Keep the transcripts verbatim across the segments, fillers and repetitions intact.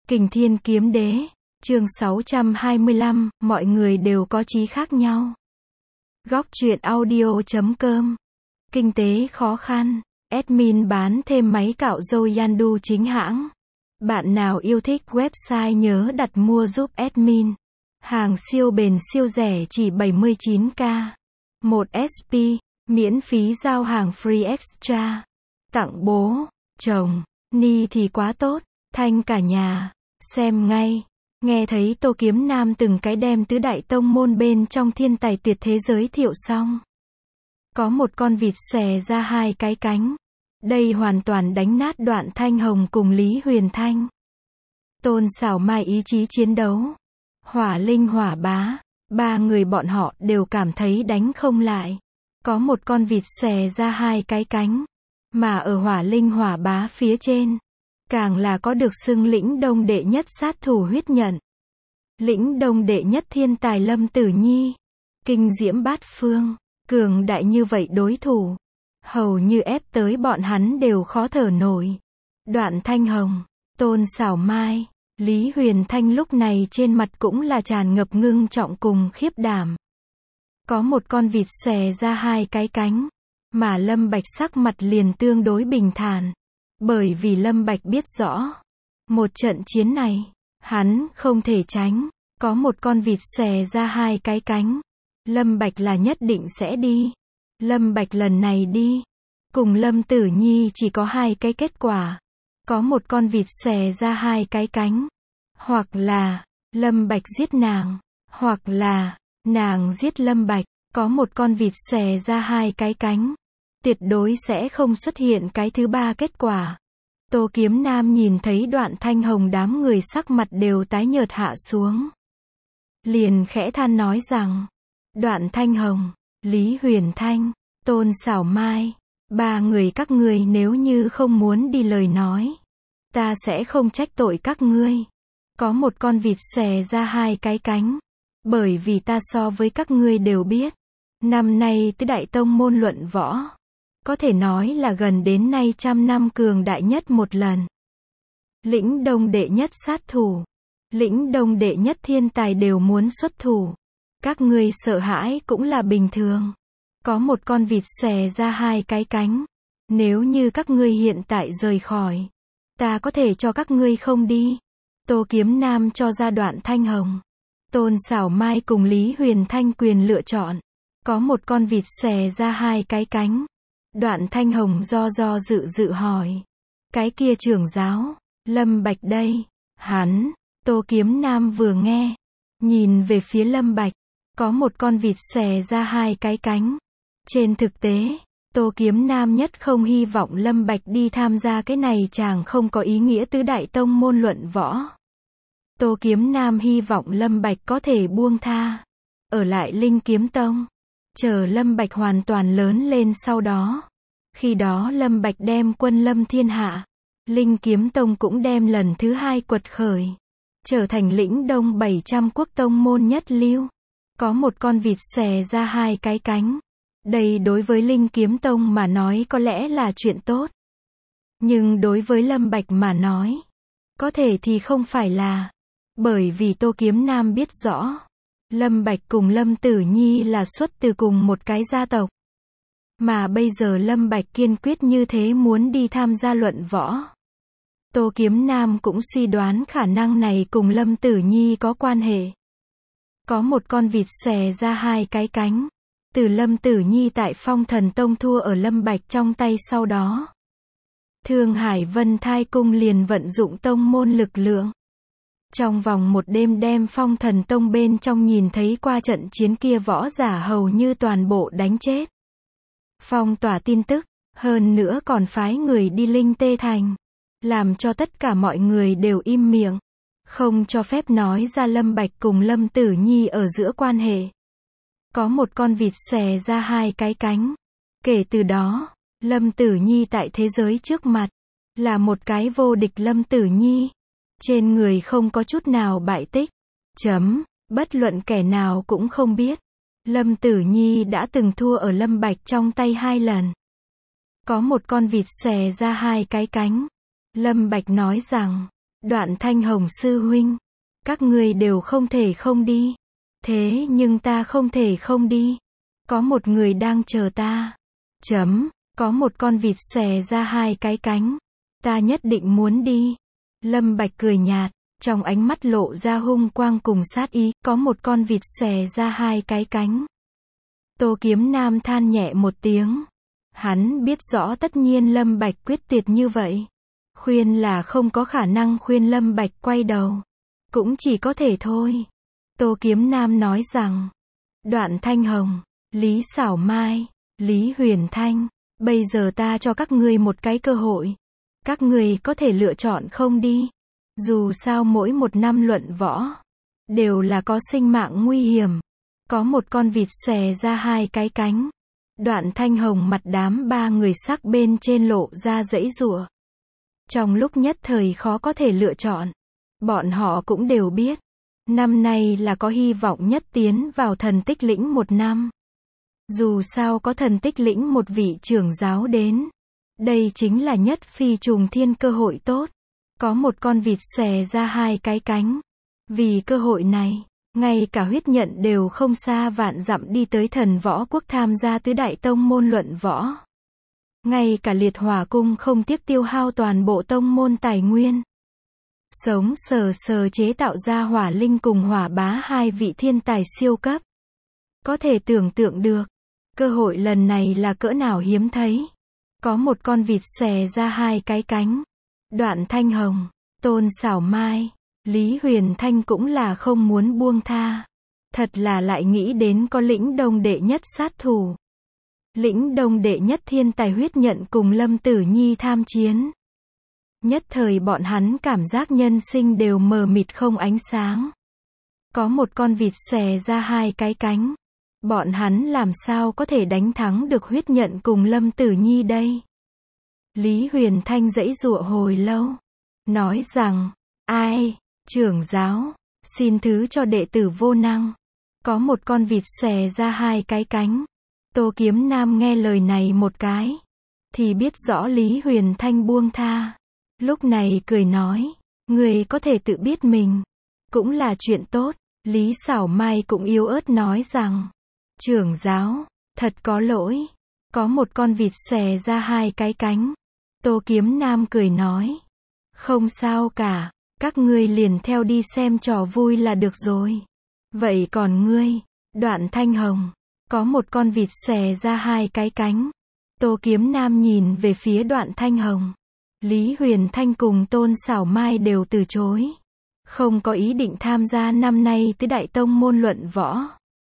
Kình Thiên Kiếm Đế, chương sáu trăm hai mươi lăm, mọi người đều có chí khác nhau. Góc truyện audio chấm com. Kinh tế khó khăn, admin bán thêm máy cạo râu Yandu chính hãng. Bạn nào yêu thích website nhớ đặt mua giúp admin. Hàng siêu bền siêu rẻ chỉ bảy mươi chín k. một ét pê, miễn phí giao hàng free extra. Tặng bố, chồng, ni thì quá tốt, thanh cả nhà. Xem ngay. Nghe thấy Tô Kiếm Nam từng cái đem tứ đại tông môn bên trong thiên tài tuyệt thế giới thiệu xong. Có một con vịt xòe ra hai cái cánh. Đây hoàn toàn đánh nát Đoạn Thanh Hồng cùng Lý Huyền Thanh. Tôn Sảo Mai ý chí chiến đấu. Hỏa Linh Hỏa Bá. Ba người bọn họ đều cảm thấy đánh không lại. Có một con vịt xòe ra hai cái cánh. Mà ở Hỏa Linh Hỏa Bá phía trên. Càng là có được xưng lĩnh đông đệ nhất sát thủ huyết nhận. Lĩnh đông đệ nhất thiên tài Lâm Tử Nhi. Kinh diễm bát phương. Cường đại như vậy đối thủ. Hầu như ép tới bọn hắn đều khó thở nổi. Đoạn Thanh Hồng, Tôn Sảo Mai, Lý Huyền Thanh lúc này trên mặt cũng là tràn ngập ngưng trọng cùng khiếp đảm. Có một con vịt xòe ra hai cái cánh. Mà Lâm Bạch sắc mặt liền tương đối bình thản. Bởi vì Lâm Bạch biết rõ. Một trận chiến này, hắn không thể tránh. Có một con vịt xòe ra hai cái cánh. Lâm Bạch là nhất định sẽ đi. Lâm Bạch lần này đi. Cùng Lâm Tử Nhi chỉ có hai cái kết quả. Có một con vịt xòe ra hai cái cánh. Hoặc là, Lâm Bạch giết nàng. Hoặc là, nàng giết Lâm Bạch. Có một con vịt xòe ra hai cái cánh. Tuyệt đối sẽ không xuất hiện cái thứ ba kết quả. Tô Kiếm Nam nhìn thấy Đoạn Thanh Hồng đám người sắc mặt đều tái nhợt hạ xuống. Liền khẽ than nói rằng, Đoạn Thanh Hồng, Lý Huyền Thanh, Tôn Sảo Mai, ba người các ngươi nếu như không muốn đi lời nói, ta sẽ không trách tội các ngươi. Có một con vịt xòe ra hai cái cánh. Bởi vì ta so với các ngươi đều biết. Năm nay tứ đại tông môn luận võ. Có thể nói là gần đến nay trăm năm cường đại nhất một lần. Lĩnh đông đệ nhất sát thủ. Lĩnh đông đệ nhất thiên tài đều muốn xuất thủ. Các ngươi sợ hãi cũng là bình thường. Có một con vịt xòe ra hai cái cánh. Nếu như các ngươi hiện tại rời khỏi, ta có thể cho các ngươi không đi. Tô Kiếm Nam cho ra Đoạn Thanh Hồng, Tôn Sảo Mai cùng Lý Huyền Thanh quyền lựa chọn. Có một con vịt xòe ra hai cái cánh. Đoạn Thanh Hồng do do dự dự hỏi. Cái kia trưởng giáo, Lâm Bạch đây. Hắn, Tô Kiếm Nam vừa nghe. Nhìn về phía Lâm Bạch. Có một con vịt xòe ra hai cái cánh. Trên thực tế, Tô Kiếm Nam nhất không hy vọng Lâm Bạch đi tham gia cái này chàng không có ý nghĩa tứ đại tông môn luận võ. Tô Kiếm Nam hy vọng Lâm Bạch có thể buông tha. Ở lại Linh Kiếm Tông. Chờ Lâm Bạch hoàn toàn lớn lên sau đó. Khi đó Lâm Bạch đem quân lâm thiên hạ. Linh Kiếm Tông cũng đem lần thứ hai quật khởi. Trở thành lĩnh đông bảy trăm quốc tông môn nhất lưu. Có một con vịt xòe ra hai cái cánh. Đây đối với Linh Kiếm Tông mà nói có lẽ là chuyện tốt. Nhưng đối với Lâm Bạch mà nói, có thể thì không phải là. Bởi vì Tô Kiếm Nam biết rõ. Lâm Bạch cùng Lâm Tử Nhi là xuất từ cùng một cái gia tộc. Mà bây giờ Lâm Bạch kiên quyết như thế muốn đi tham gia luận võ. Tô Kiếm Nam cũng suy đoán khả năng này cùng Lâm Tử Nhi có quan hệ. Có một con vịt xòe ra hai cái cánh. Từ Lâm Tử Nhi tại Phong Thần Tông thua ở Lâm Bạch trong tay sau đó. Thương Hải Vân Thai Cung liền vận dụng tông môn lực lượng. Trong vòng một đêm đem Phong Thần Tông bên trong nhìn thấy qua trận chiến kia võ giả hầu như toàn bộ đánh chết. Phong tỏa tin tức, hơn nữa còn phái người đi Linh Tê Thành. Làm cho tất cả mọi người đều im miệng. Không cho phép nói ra Lâm Bạch cùng Lâm Tử Nhi ở giữa quan hệ. Có một con vịt xòe ra hai cái cánh. Kể từ đó, Lâm Tử Nhi tại thế giới trước mặt. Là một cái vô địch Lâm Tử Nhi. Trên người không có chút nào bại tích. Chấm, bất luận kẻ nào cũng không biết. Lâm Tử Nhi đã từng thua ở Lâm Bạch trong tay hai lần. Có một con vịt xòe ra hai cái cánh. Lâm Bạch nói rằng, Đoạn Thanh Hồng sư huynh, các ngươi đều không thể không đi. Thế nhưng ta không thể không đi. Có một người đang chờ ta. Chấm, có một con vịt xòe ra hai cái cánh. Ta nhất định muốn đi. Lâm Bạch cười nhạt, trong ánh mắt lộ ra hung quang cùng sát ý, có một con vịt xòe ra hai cái cánh. Tô Kiếm Nam than nhẹ một tiếng. Hắn biết rõ tất nhiên Lâm Bạch quyết tuyệt như vậy. Khuyên là không có khả năng khuyên Lâm Bạch quay đầu. Cũng chỉ có thể thôi. Tô Kiếm Nam nói rằng, Đoạn Thanh Hồng, Lý Xảo Mai, Lý Huyền Thanh, bây giờ ta cho các ngươi một cái cơ hội. Các ngươi có thể lựa chọn không đi. Dù sao mỗi một năm luận võ, đều là có sinh mạng nguy hiểm. Có một con vịt xòe ra hai cái cánh. Đoạn Thanh Hồng mặt đám ba người sắc bên trên lộ ra giãy giụa. Trong lúc nhất thời khó có thể lựa chọn. Bọn họ cũng đều biết. Năm nay là có hy vọng nhất tiến vào thần tích lĩnh một năm. Dù sao có thần tích lĩnh một vị trưởng giáo đến. Đây chính là nhất phi trùng thiên cơ hội tốt. Có một con vịt xòe ra hai cái cánh. Vì cơ hội này, ngay cả huyết nhận đều không xa vạn dặm đi tới thần võ quốc tham gia tứ đại tông môn luận võ. Ngay cả liệt hỏa cung không tiếc tiêu hao toàn bộ tông môn tài nguyên. Sống sờ sờ chế tạo ra hỏa linh cùng hỏa bá hai vị thiên tài siêu cấp. Có thể tưởng tượng được, cơ hội lần này là cỡ nào hiếm thấy. Có một con vịt xòe ra hai cái cánh. Đoạn Thanh Hồng, Tôn Xảo Mai, Lý Huyền Thanh cũng là không muốn buông tha. Thật là lại nghĩ đến có lĩnh đông đệ nhất sát thủ. Lĩnh đông đệ nhất thiên tài huyết nhận cùng Lâm Tử Nhi tham chiến. Nhất thời bọn hắn cảm giác nhân sinh đều mờ mịt không ánh sáng. Có một con vịt xòe ra hai cái cánh. Bọn hắn làm sao có thể đánh thắng được huyết nhận cùng Lâm Tử Nhi đây? Lý Huyền Thanh giãy giụa hồi lâu. Nói rằng, ai, trưởng giáo, xin thứ cho đệ tử vô năng. Có một con vịt xòe ra hai cái cánh. Tô Kiếm Nam nghe lời này một cái. Thì biết rõ Lý Huyền Thanh buông tha. Lúc này cười nói, người có thể tự biết mình. Cũng là chuyện tốt. Lý Xảo Mai cũng yếu ớt nói rằng, trưởng giáo, thật có lỗi. Có một con vịt xòe ra hai cái cánh. Tô Kiếm Nam cười nói, không sao cả, các ngươi liền theo đi xem trò vui là được rồi. Vậy còn ngươi, Đoạn Thanh Hồng, có một con vịt xòe ra hai cái cánh. Tô Kiếm Nam nhìn về phía Đoạn Thanh Hồng. Lý Huyền Thanh cùng Tôn Xảo Mai đều từ chối. Không có ý định tham gia năm nay tứ đại tông môn luận võ.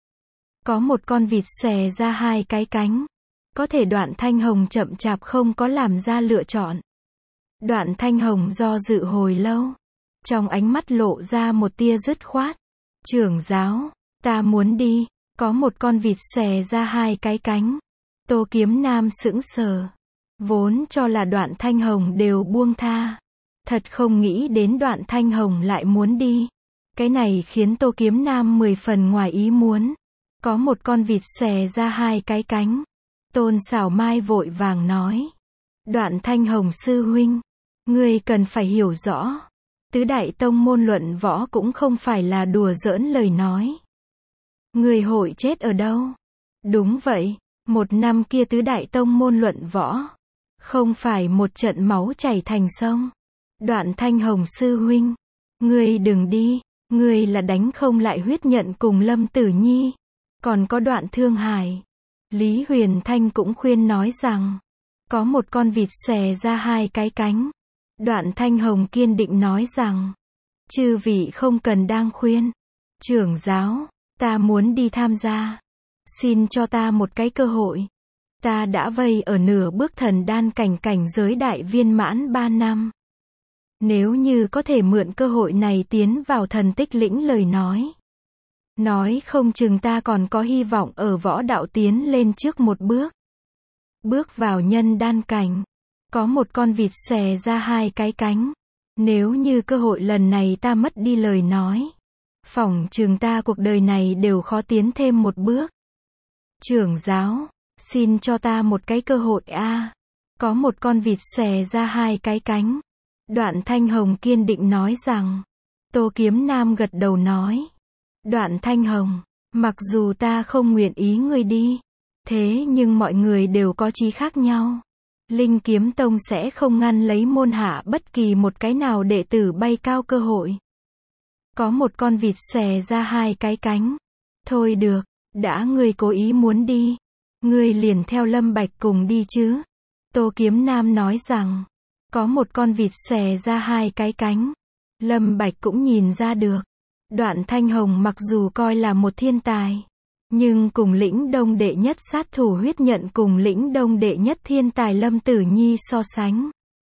Có một con vịt xòe ra hai cái cánh. Có thể Đoạn Thanh Hồng chậm chạp không có làm ra lựa chọn. Đoạn Thanh Hồng do dự hồi lâu. Trong ánh mắt lộ ra một tia dứt khoát. Trưởng giáo, ta muốn đi. Có một con vịt xòe ra hai cái cánh. Tô Kiếm Nam sững sờ. Vốn cho là Đoạn Thanh Hồng đều buông tha. Thật không nghĩ đến Đoạn Thanh Hồng lại muốn đi. Cái này khiến Tô Kiếm Nam mười phần ngoài ý muốn. Có một con vịt xòe ra hai cái cánh. Tôn Xảo Mai vội vàng nói. Đoạn Thanh Hồng sư huynh, ngươi cần phải hiểu rõ. Tứ đại tông môn luận võ cũng không phải là đùa giỡn lời nói. Ngươi hội chết ở đâu? Đúng vậy, một năm kia tứ đại tông môn luận võ. Không phải một trận máu chảy thành sông. Đoạn Thanh Hồng sư huynh, ngươi đừng đi. Ngươi là đánh không lại huyết nhận cùng Lâm Tử Nhi. Còn có Đoạn Thương Hải. Lý Huyền Thanh cũng khuyên nói rằng, có một con vịt xòe ra hai cái cánh. Đoạn Thanh Hồng kiên định nói rằng, chư vị không cần đang khuyên. Trưởng giáo, ta muốn đi tham gia. Xin cho ta một cái cơ hội. Ta đã vây ở nửa bước thần đan cảnh cảnh giới đại viên mãn ba năm. Nếu như có thể mượn cơ hội này tiến vào thần tích lĩnh lời nói. Nói không chừng ta còn có hy vọng ở võ đạo tiến lên trước một bước. Bước vào nhân đan cảnh. Có một con vịt xòe ra hai cái cánh. Nếu như cơ hội lần này ta mất đi lời nói. Phỏng chừng ta cuộc đời này đều khó tiến thêm một bước. Trưởng giáo, xin cho ta một cái cơ hội a. À. Có một con vịt xòe ra hai cái cánh. Đoạn Thanh Hồng kiên định nói rằng. Tô Kiếm Nam gật đầu nói. Đoạn Thanh Hồng, mặc dù ta không nguyện ý ngươi đi, thế nhưng mọi người đều có chí khác nhau. Linh Kiếm Tông sẽ không ngăn lấy môn hạ bất kỳ một cái nào đệ tử bay cao cơ hội. Có một con vịt xòe ra hai cái cánh. Thôi được, đã ngươi cố ý muốn đi, ngươi liền theo Lâm Bạch cùng đi chứ. Tô Kiếm Nam nói rằng, có một con vịt xòe ra hai cái cánh. Lâm Bạch cũng nhìn ra được. Đoạn Thanh Hồng mặc dù coi là một thiên tài, nhưng cùng lĩnh đông đệ nhất sát thủ huyết nhận cùng lĩnh đông đệ nhất thiên tài Lâm Tử Nhi so sánh,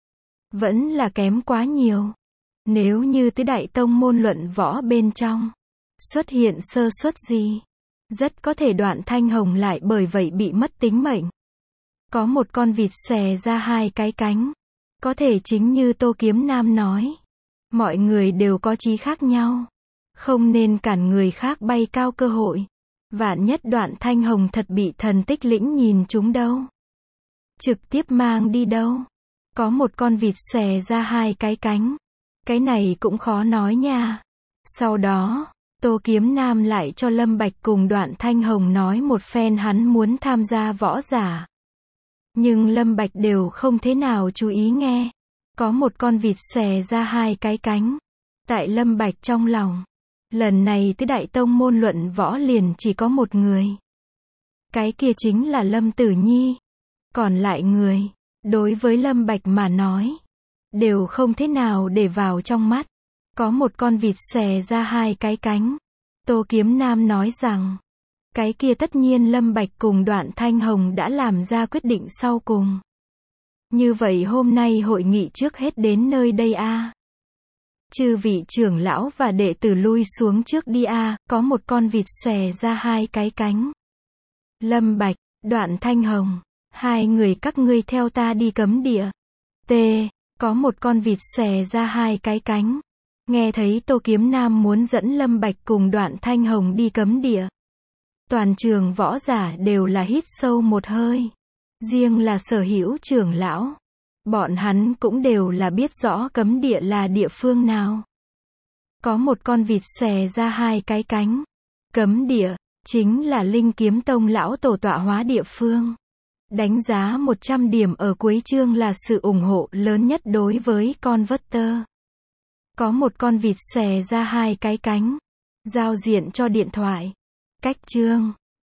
vẫn là kém quá nhiều. Nếu như tứ đại tông môn luận võ bên trong xuất hiện sơ suất gì, rất có thể Đoạn Thanh Hồng lại bởi vậy bị mất tính mệnh. Có một con vịt xòe ra hai cái cánh. Có thể chính như Tô Kiếm Nam nói, mọi người đều có chí khác nhau, không nên cản người khác bay cao cơ hội. Vạn nhất Đoạn Thanh Hồng thật bị thần tích lĩnh nhìn chúng đâu, trực tiếp mang đi đâu. Có một con vịt xòe ra hai cái cánh. Cái này cũng khó nói nha. Sau đó, Tô Kiếm Nam lại cho Lâm Bạch cùng Đoạn Thanh Hồng nói một phen hắn muốn tham gia võ giả. Nhưng Lâm Bạch đều không thế nào chú ý nghe. Có một con vịt xòe ra hai cái cánh. Tại Lâm Bạch trong lòng, lần này tứ đại tông môn luận võ liền chỉ có một người. Cái kia chính là Lâm Tử Nhi. Còn lại người, đối với Lâm Bạch mà nói, đều không thế nào để vào trong mắt. Có một con vịt xòe ra hai cái cánh. Tô Kiếm Nam nói rằng, cái kia tất nhiên Lâm Bạch cùng Đoạn Thanh Hồng đã làm ra quyết định sau cùng. Như vậy hôm nay hội nghị trước hết đến nơi đây a. À. Chư vị trưởng lão và đệ tử lui xuống trước đi a, à. Có một con vịt xòe ra hai cái cánh. Lâm Bạch, Đoạn Thanh Hồng, hai người các ngươi theo ta đi cấm địa. T. Có một con vịt xòe ra hai cái cánh. Nghe thấy Tô Kiếm Nam muốn dẫn Lâm Bạch cùng Đoạn Thanh Hồng đi cấm địa, toàn trường võ giả đều là hít sâu một hơi. Riêng là Sở Hữu trưởng lão, bọn hắn cũng đều là biết rõ cấm địa là địa phương nào. Có một con vịt xòe ra hai cái cánh. Cấm địa chính là Linh Kiếm Tông lão tổ tọa hóa địa phương. Đánh giá một trăm điểm ở cuối chương là sự ủng hộ lớn nhất đối với con Converter. Có một con vịt xòe ra hai cái cánh. Giao diện cho điện thoại. Cách chương